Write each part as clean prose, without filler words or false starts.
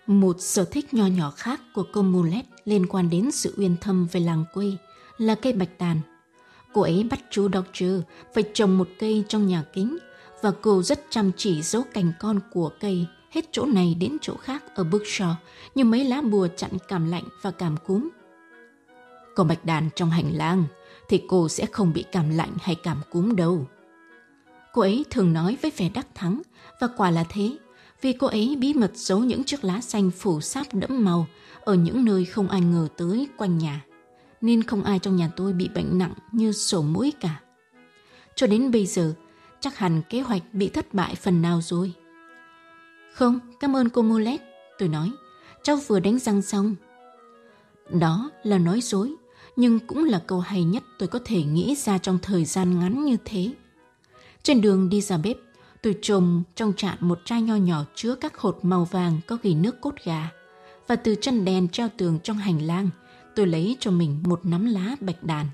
Một sở thích nho nhỏ khác của cô Mulet liên quan đến sự uyên thâm về làng quê là cây bạch đàn. Cô ấy bắt chú Doctor phải trồng một cây trong nhà kính và cô rất chăm chỉ giấu cành con của cây hết chỗ này đến chỗ khác ở Berkshire như mấy lá bùa chặn cảm lạnh và cảm cúm. Có bạch đàn trong hành lang thì cô sẽ không bị cảm lạnh hay cảm cúm đâu. Cô ấy thường nói với vẻ đắc thắng, và quả là thế, vì cô ấy bí mật giấu những chiếc lá xanh phủ sáp đẫm màu ở những nơi không ai ngờ tới quanh nhà, nên không ai trong nhà tôi bị bệnh nặng như sổ mũi cả. Cho đến bây giờ, chắc hẳn kế hoạch bị thất bại phần nào rồi. Không, cảm ơn cô Mulet, tôi nói, cháu vừa đánh răng xong. Đó là nói dối, nhưng cũng là câu hay nhất tôi có thể nghĩ ra trong thời gian ngắn như thế. Trên đường đi ra bếp, tôi trồng trong chạn một chai nho nhỏ chứa các hột màu vàng có ghi nước cốt gà. Và từ chân đèn treo tường trong hành lang, tôi lấy cho mình một nắm lá bạch đàn.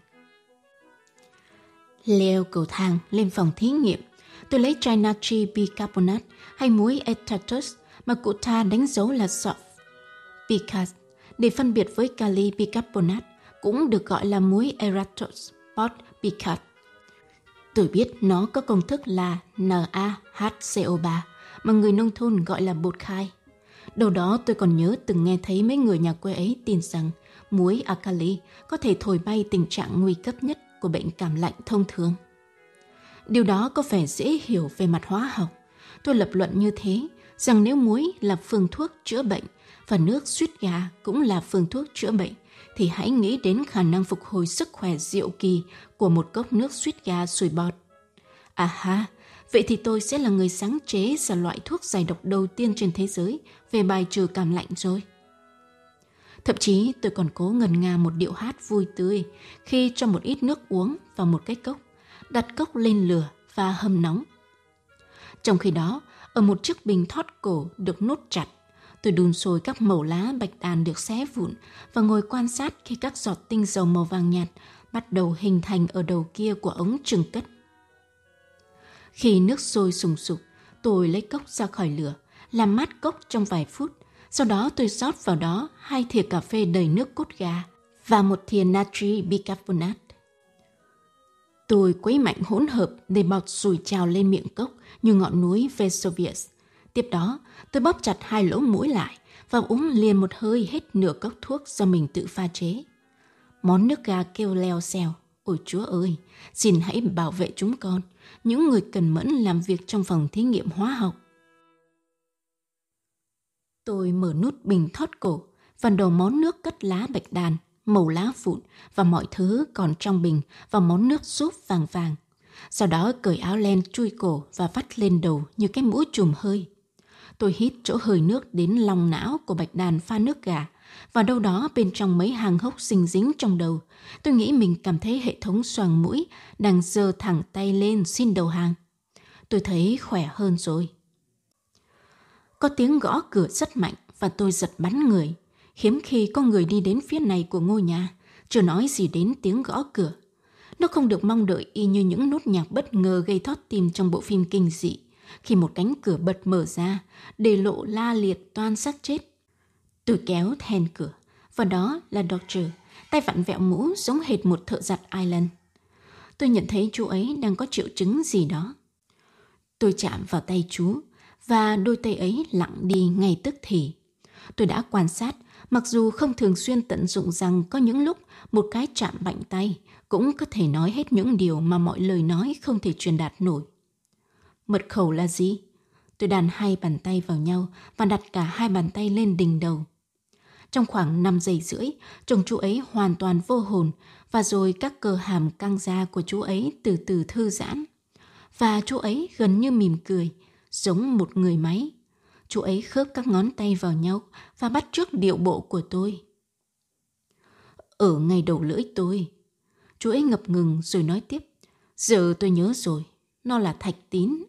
Leo cầu thang lên phòng thí nghiệm, tôi lấy chai natri bicarbonate hay muối etatus mà cụ ta đánh dấu là soft bicas để phân biệt với kali bicarbonate, cũng được gọi là muối eratos pot bicat. Tôi biết nó có công thức là NaHCO3 mà người nông thôn gọi là bột khai. Đầu đó tôi còn nhớ từng nghe thấy mấy người nhà quê ấy tin rằng muối alkali có thể thổi bay tình trạng nguy cấp nhất của bệnh cảm lạnh thông thường. Điều đó có vẻ dễ hiểu về mặt hóa học. Tôi lập luận như thế, rằng nếu muối là phương thuốc chữa bệnh và nước suýt gà cũng là phương thuốc chữa bệnh, thì hãy nghĩ đến khả năng phục hồi sức khỏe diệu kỳ của một cốc nước suýt gà sùi bọt. À ha, vậy thì tôi sẽ là người sáng chế ra loại thuốc giải độc đầu tiên trên thế giới về bài trừ cảm lạnh rồi. Thậm chí tôi còn cố ngân nga một điệu hát vui tươi khi cho một ít nước uống vào một cái cốc, đặt cốc lên lửa và hâm nóng. Trong khi đó, ở một chiếc bình thót cổ được nút chặt, tôi đun sôi các mẩu lá bạch đàn được xé vụn và ngồi quan sát khi các giọt tinh dầu màu vàng nhạt bắt đầu hình thành ở đầu kia của ống chừng cất. Khi nước sôi sùng sục, tôi lấy cốc ra khỏi lửa, làm mát cốc trong vài phút. Sau đó tôi rót vào đó 2 thìa cà phê đầy nước cốt gà và 1 thìa natri bicarbonate. Tôi quấy mạnh hỗn hợp để bọt sùi trào lên miệng cốc như ngọn núi Vesuvius. Tiếp đó, tôi bóp chặt 2 lỗ mũi lại và uống liền một hơi hết nửa cốc thuốc do mình tự pha chế. Món nước gà kêu leo xèo. Ôi Chúa ơi, xin hãy bảo vệ chúng con, những người cần mẫn làm việc trong phòng thí nghiệm hóa học. Tôi mở nút bình thót cổ và đổ món nước cất lá bạch đàn, màu lá vụn và mọi thứ còn trong bình vào món nước súp vàng vàng. Sau đó cởi áo len chui cổ và vắt lên đầu như cái mũ trùm hơi. Tôi hít chỗ hơi nước đến lòng não của bạch đàn pha nước gà, và đâu đó bên trong mấy hàng hốc xinh dính trong đầu, tôi nghĩ mình cảm thấy hệ thống xoàng mũi đang giơ thẳng tay lên xin đầu hàng. Tôi thấy khỏe hơn rồi. Có tiếng gõ cửa rất mạnh và tôi giật bắn người. Hiếm khi có người đi đến phía này của ngôi nhà, chưa nói gì đến tiếng gõ cửa. Nó không được mong đợi y như những nốt nhạc bất ngờ gây thót tim trong bộ phim kinh dị, khi một cánh cửa bật mở ra, để lộ la liệt toan xác chết. Tôi kéo then cửa, và đó là Doctor, tay vặn vẹo mũ giống hệt một thợ giặt Ireland. Tôi nhận thấy chú ấy đang có triệu chứng gì đó. Tôi chạm vào tay chú, và đôi tay ấy lặng đi ngay tức thì. Tôi đã quan sát, mặc dù không thường xuyên tận dụng rằng có những lúc một cái chạm mạnh tay cũng có thể nói hết những điều mà mọi lời nói không thể truyền đạt nổi. Mật khẩu là gì? Tôi đàn 2 bàn tay vào nhau và đặt cả 2 bàn tay lên đỉnh đầu. Trong khoảng 5 giây rưỡi, chồng chú ấy hoàn toàn vô hồn, và rồi các cơ hàm căng da của chú ấy từ từ thư giãn. Và chú ấy gần như mỉm cười, giống một người máy. Chú ấy khớp các ngón tay vào nhau và bắt chước điệu bộ của tôi. Ở ngay đầu lưỡi tôi. Chú ấy ngập ngừng rồi nói tiếp. Giờ tôi nhớ rồi, nó là thạch tín.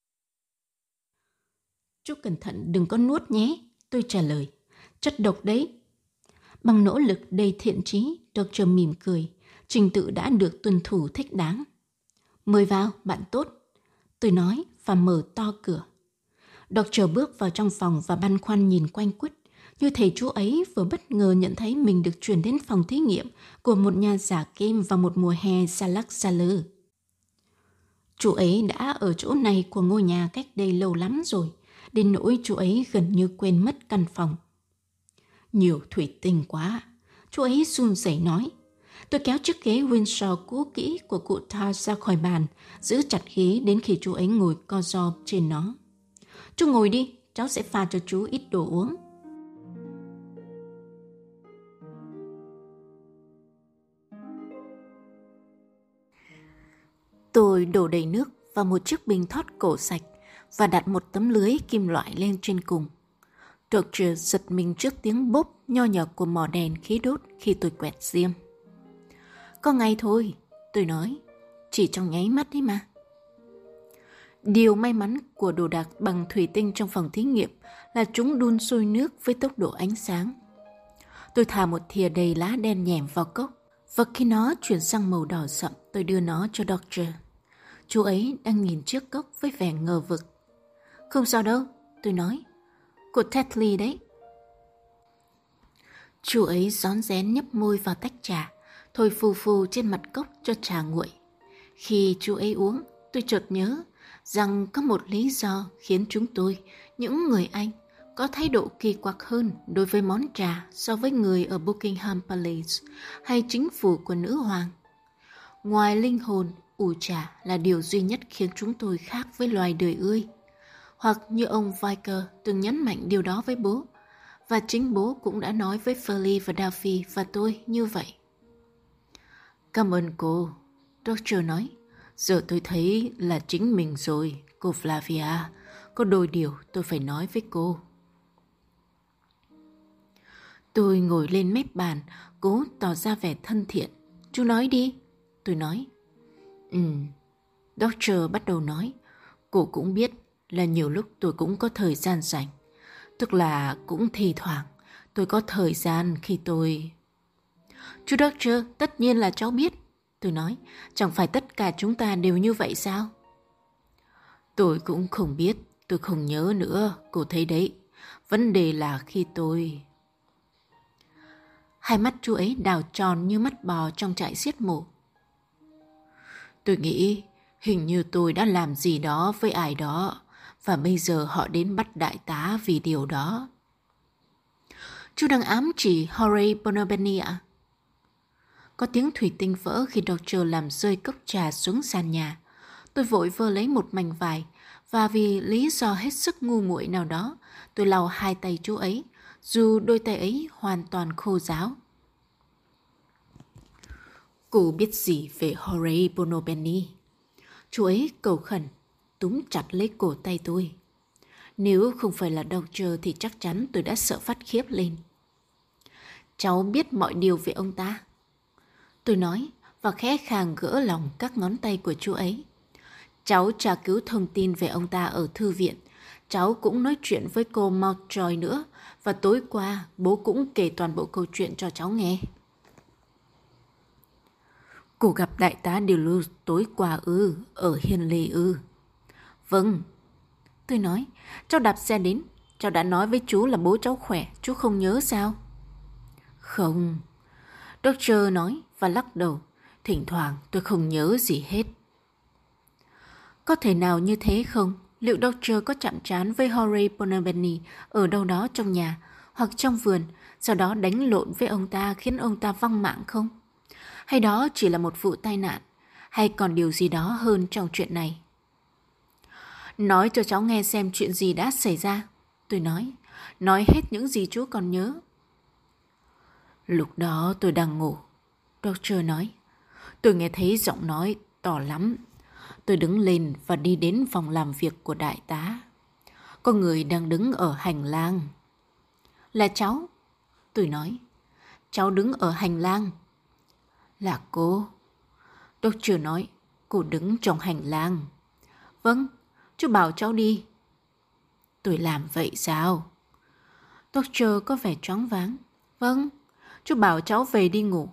Chú cẩn thận đừng có nuốt nhé, tôi trả lời. Chất độc đấy. Bằng nỗ lực đầy thiện chí, Dr. mỉm cười. Trình tự đã được tuân thủ thích đáng. Mời vào, bạn tốt, tôi nói và mở to cửa. Doctor bước vào trong phòng và băn khoăn nhìn quanh quất. Như thể chú ấy vừa bất ngờ nhận thấy mình được chuyển đến phòng thí nghiệm của một nhà giả kim vào một mùa hè xa lắc xa lơ. Chú ấy đã ở chỗ này của ngôi nhà cách đây lâu lắm rồi, đến nỗi chú ấy gần như quên mất căn phòng. Nhiều thủy tinh quá, chú ấy run rẩy nói. Tôi kéo chiếc ghế Windsor cũ kỹ của cụ Tar ra khỏi bàn, giữ chặt ghế đến khi chú ấy ngồi co ro trên nó. Chú ngồi đi, cháu sẽ pha cho chú ít đồ uống. Tôi đổ đầy nước vào một chiếc bình thoát cổ sạch và đặt một tấm lưới kim loại lên trên cùng. Dr. giật mình trước tiếng bốp nho nhỏ của mỏ đèn khí đốt khi tôi quẹt diêm. Có ngay thôi, tôi nói, chỉ trong nháy mắt đấy mà. Điều may mắn của đồ đạc bằng thủy tinh trong phòng thí nghiệm là chúng đun sôi nước với tốc độ ánh sáng. Tôi thả một thìa đầy lá đen nhẻm vào cốc, và khi nó chuyển sang màu đỏ sậm, tôi đưa nó cho Doctor. Chú ấy đang nhìn chiếc cốc với vẻ ngờ vực. Không sao đâu, tôi nói. Của Tetley đấy. Chú ấy rón rén nhấp môi vào tách trà, thổi phù phù trên mặt cốc cho trà nguội. Khi chú ấy uống, tôi chợt nhớ rằng có một lý do khiến chúng tôi, những người Anh, có thái độ kỳ quặc hơn đối với món trà so với người ở Buckingham Palace hay chính phủ của nữ hoàng. Ngoài linh hồn, ủ trà là điều duy nhất khiến chúng tôi khác với loài đời ươi. Hoặc như ông Vicker từng nhấn mạnh điều đó với bố, và chính bố cũng đã nói với Foley và Duffy và tôi như vậy. Cảm ơn cô, Doctor nói. Giờ tôi thấy là chính mình rồi, cô Flavia. Có đôi điều tôi phải nói với cô. Tôi ngồi lên mép bàn, cố tỏ ra vẻ thân thiện. Chú nói đi, tôi nói. Doctor bắt đầu nói. Cô cũng biết là nhiều lúc tôi cũng có thời gian rảnh. Tức là cũng thi thoảng tôi có thời gian khi tôi... Chú Doctor, tất nhiên là cháu biết. Tôi nói, chẳng phải tất cả chúng ta đều như vậy sao? Tôi cũng không biết, tôi không nhớ nữa, cô thấy đấy. Vấn đề là khi tôi... Hai mắt chú ấy đào tròn như mắt bò trong trại giết mổ. Tôi nghĩ hình như tôi đã làm gì đó với ai đó, và bây giờ họ đến bắt đại tá vì điều đó. Chú đang ám chỉ Horace Bonabeni ạ? Có tiếng thủy tinh vỡ khi Doctor làm rơi cốc trà xuống sàn nhà. Tôi vội vơ lấy một mảnh vải, và vì lý do hết sức ngu muội nào đó, tôi lau hai tay chú ấy, dù đôi tay ấy hoàn toàn khô ráo. Cô biết gì về Horace Bonabeni? Chú ấy cầu khẩn, túm chặt lấy cổ tay tôi. Nếu không phải là Doctor thì chắc chắn tôi đã sợ phát khiếp lên. Cháu biết mọi điều về ông ta, tôi nói, và khẽ khàng gỡ lòng các ngón tay của chú ấy. Cháu tra cứu thông tin về ông ta ở thư viện. Cháu cũng nói chuyện với cô Mountjoy nữa, và tối qua bố cũng kể toàn bộ câu chuyện cho cháu nghe. Cô gặp đại tá Duluth tối qua ư, ở Henley ư? Vâng, tôi nói. Cháu đạp xe đến. Cháu đã nói với chú là bố cháu khỏe, chú không nhớ sao? Không, Doctor nói và lắc đầu. Thỉnh thoảng tôi không nhớ gì hết. Có thể nào như thế không? Liệu Doctor có chạm trán với Horace Bonabeni ở đâu đó trong nhà hoặc trong vườn, sau đó đánh lộn với ông ta khiến ông ta vong mạng không? Hay đó chỉ là một vụ tai nạn, hay còn điều gì đó hơn trong chuyện này? Nói cho cháu nghe xem chuyện gì đã xảy ra, tôi nói. Nói hết những gì chú còn nhớ. Lúc đó tôi đang ngủ, Doctor nói. Tôi nghe thấy giọng nói to lắm. Tôi đứng lên và đi đến phòng làm việc của đại tá. Có người đang đứng ở hành lang. Là cháu, tôi nói. Cháu đứng ở hành lang. Là cô, Doctor nói. Cô đứng trong hành lang. Vâng, chú bảo cháu đi. Tôi làm vậy sao? Doctor có vẻ choáng váng. Vâng, chú bảo cháu về đi ngủ.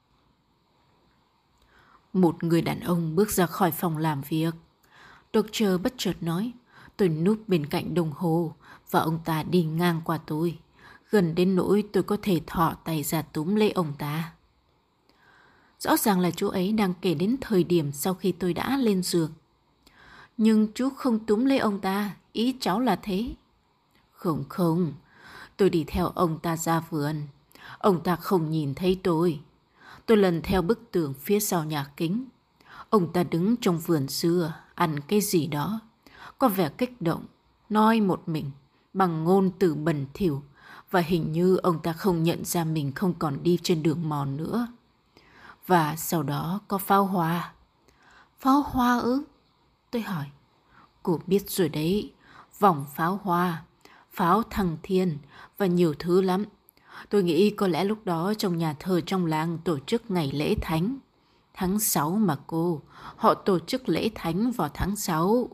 Một người đàn ông bước ra khỏi phòng làm việc. Doctor bất chợt nói. Tôi núp bên cạnh đồng hồ và ông ta đi ngang qua tôi. gần đến nỗi tôi có thể thò tay ra túm lấy ông ta. Rõ ràng là chú ấy đang kể đến thời điểm sau khi tôi đã lên giường. Nhưng chú không túm lấy ông ta, ý cháu là thế. Không, tôi đi theo ông ta ra vườn. Ông ta không nhìn thấy tôi. Tôi lần theo bức tường phía sau nhà kính. Ông ta đứng trong vườn dưa, ăn cái gì đó. Có vẻ kích động, nói một mình, bằng ngôn từ bẩn thỉu. Và hình như ông ta không nhận ra mình không còn đi trên đường mòn nữa. Và sau đó có pháo hoa. Pháo hoa ư? Tôi hỏi. Cô biết rồi đấy, vòng pháo hoa, pháo thăng thiên và nhiều thứ lắm. Tôi nghĩ có lẽ lúc đó trong nhà thờ trong làng tổ chức ngày lễ thánh. Tháng 6 mà cô, họ tổ chức lễ thánh vào tháng 6.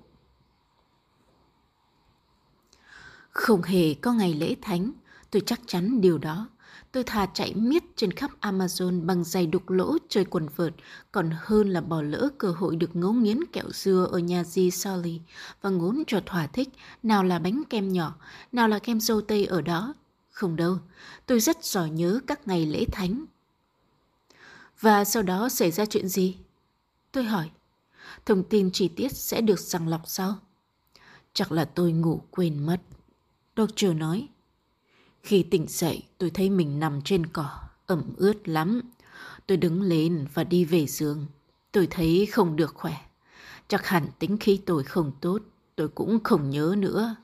Không hề có ngày lễ thánh, tôi chắc chắn điều đó. Tôi thà chạy miết trên khắp Amazon bằng giày đục lỗ chơi quần vợt, còn hơn là bỏ lỡ cơ hội được ngấu nghiến kẹo dưa ở nhà dì Sally và ngốn cho thỏa thích nào là bánh kem nhỏ, nào là kem dâu tây ở đó. Không đâu, tôi rất giỏi nhớ các ngày lễ thánh. Và sau đó xảy ra chuyện gì? Tôi hỏi. Thông tin chi tiết sẽ được sàng lọc sau. Chắc là tôi ngủ quên mất. Doctor nói. Khi tỉnh dậy, tôi thấy mình nằm trên cỏ, ẩm ướt lắm. Tôi đứng lên và đi về giường. Tôi thấy không được khỏe. Chắc hẳn tính khí tôi không tốt, tôi cũng không nhớ nữa.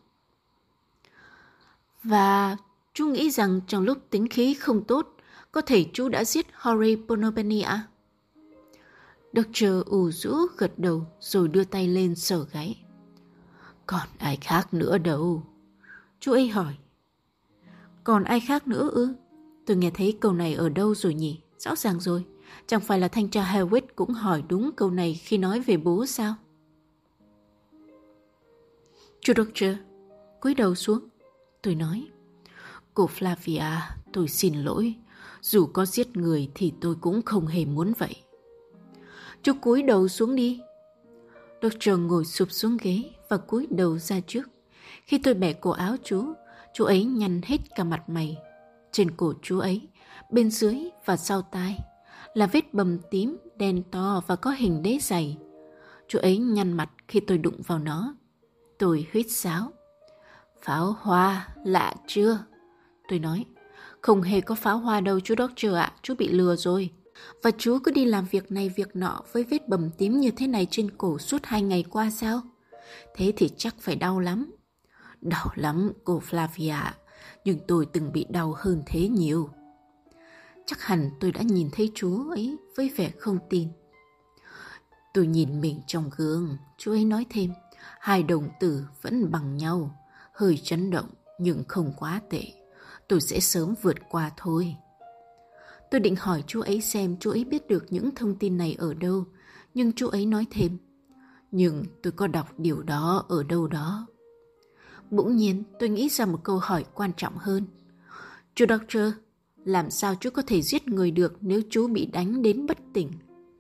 Và chú nghĩ rằng trong lúc tính khí không tốt, có thể chú đã giết Harry Bonobeni à? Doctor ù rũ gật đầu rồi đưa tay lên sờ gáy. Còn ai khác nữa đâu? Chú ấy hỏi. Còn ai khác nữa ư? Tôi nghe thấy câu này ở đâu rồi nhỉ? Rõ ràng rồi. Chẳng phải là thanh tra Hewitt cũng hỏi đúng câu này khi nói về bố sao? Chú Doctor, cúi đầu xuống. Tôi nói. Cô Flavia, tôi xin lỗi. Dù có giết người thì tôi cũng không hề muốn vậy. Chú cúi đầu xuống đi. Doctor ngồi sụp xuống ghế và cúi đầu ra trước. Khi tôi bẻ cổ áo chú ấy nhăn hết cả mặt mày. Trên cổ chú ấy, bên dưới và sau tai là vết bầm tím, đen to và có hình đế dày. Chú ấy nhăn mặt khi tôi đụng vào nó. Tôi huýt sáo. Pháo hoa, lạ chưa? Tôi nói. Không hề có pháo hoa đâu chú Doctor ạ, chú bị lừa rồi. Và chú cứ đi làm việc này việc nọ với vết bầm tím như thế này trên cổ suốt 2 ngày qua sao? Thế thì chắc phải đau lắm. Đau lắm cô Flavia, nhưng tôi từng bị đau hơn thế nhiều. Chắc hẳn tôi đã nhìn thấy chú ấy với vẻ không tin. Tôi nhìn mình trong gương, chú ấy nói thêm. 2 đồng tử vẫn bằng nhau, hơi chấn động nhưng không quá tệ. Tôi sẽ sớm vượt qua thôi. Tôi định hỏi chú ấy xem chú ấy biết được những thông tin này ở đâu, nhưng chú ấy nói thêm. Nhưng tôi có đọc điều đó ở đâu đó. Bỗng nhiên tôi nghĩ ra một câu hỏi quan trọng hơn. Chú Doctor, làm sao chú có thể giết người được nếu chú bị đánh đến bất tỉnh?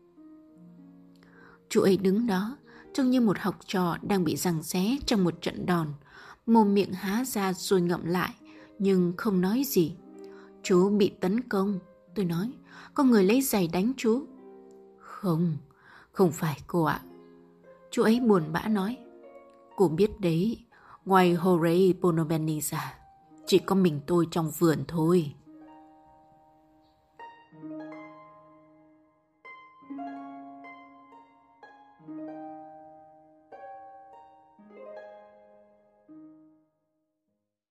Chú ấy đứng đó, trông như một học trò đang bị giằng xé trong một trận đòn, mồm miệng há ra rồi ngậm lại, nhưng không nói gì. Chú bị tấn công, tôi nói. Có người lấy giày đánh chú. Không phải cô ạ. Chú ấy buồn bã nói. Cô biết đấy, ngoài Harry Bonobeni ra, chỉ có mình tôi trong vườn thôi.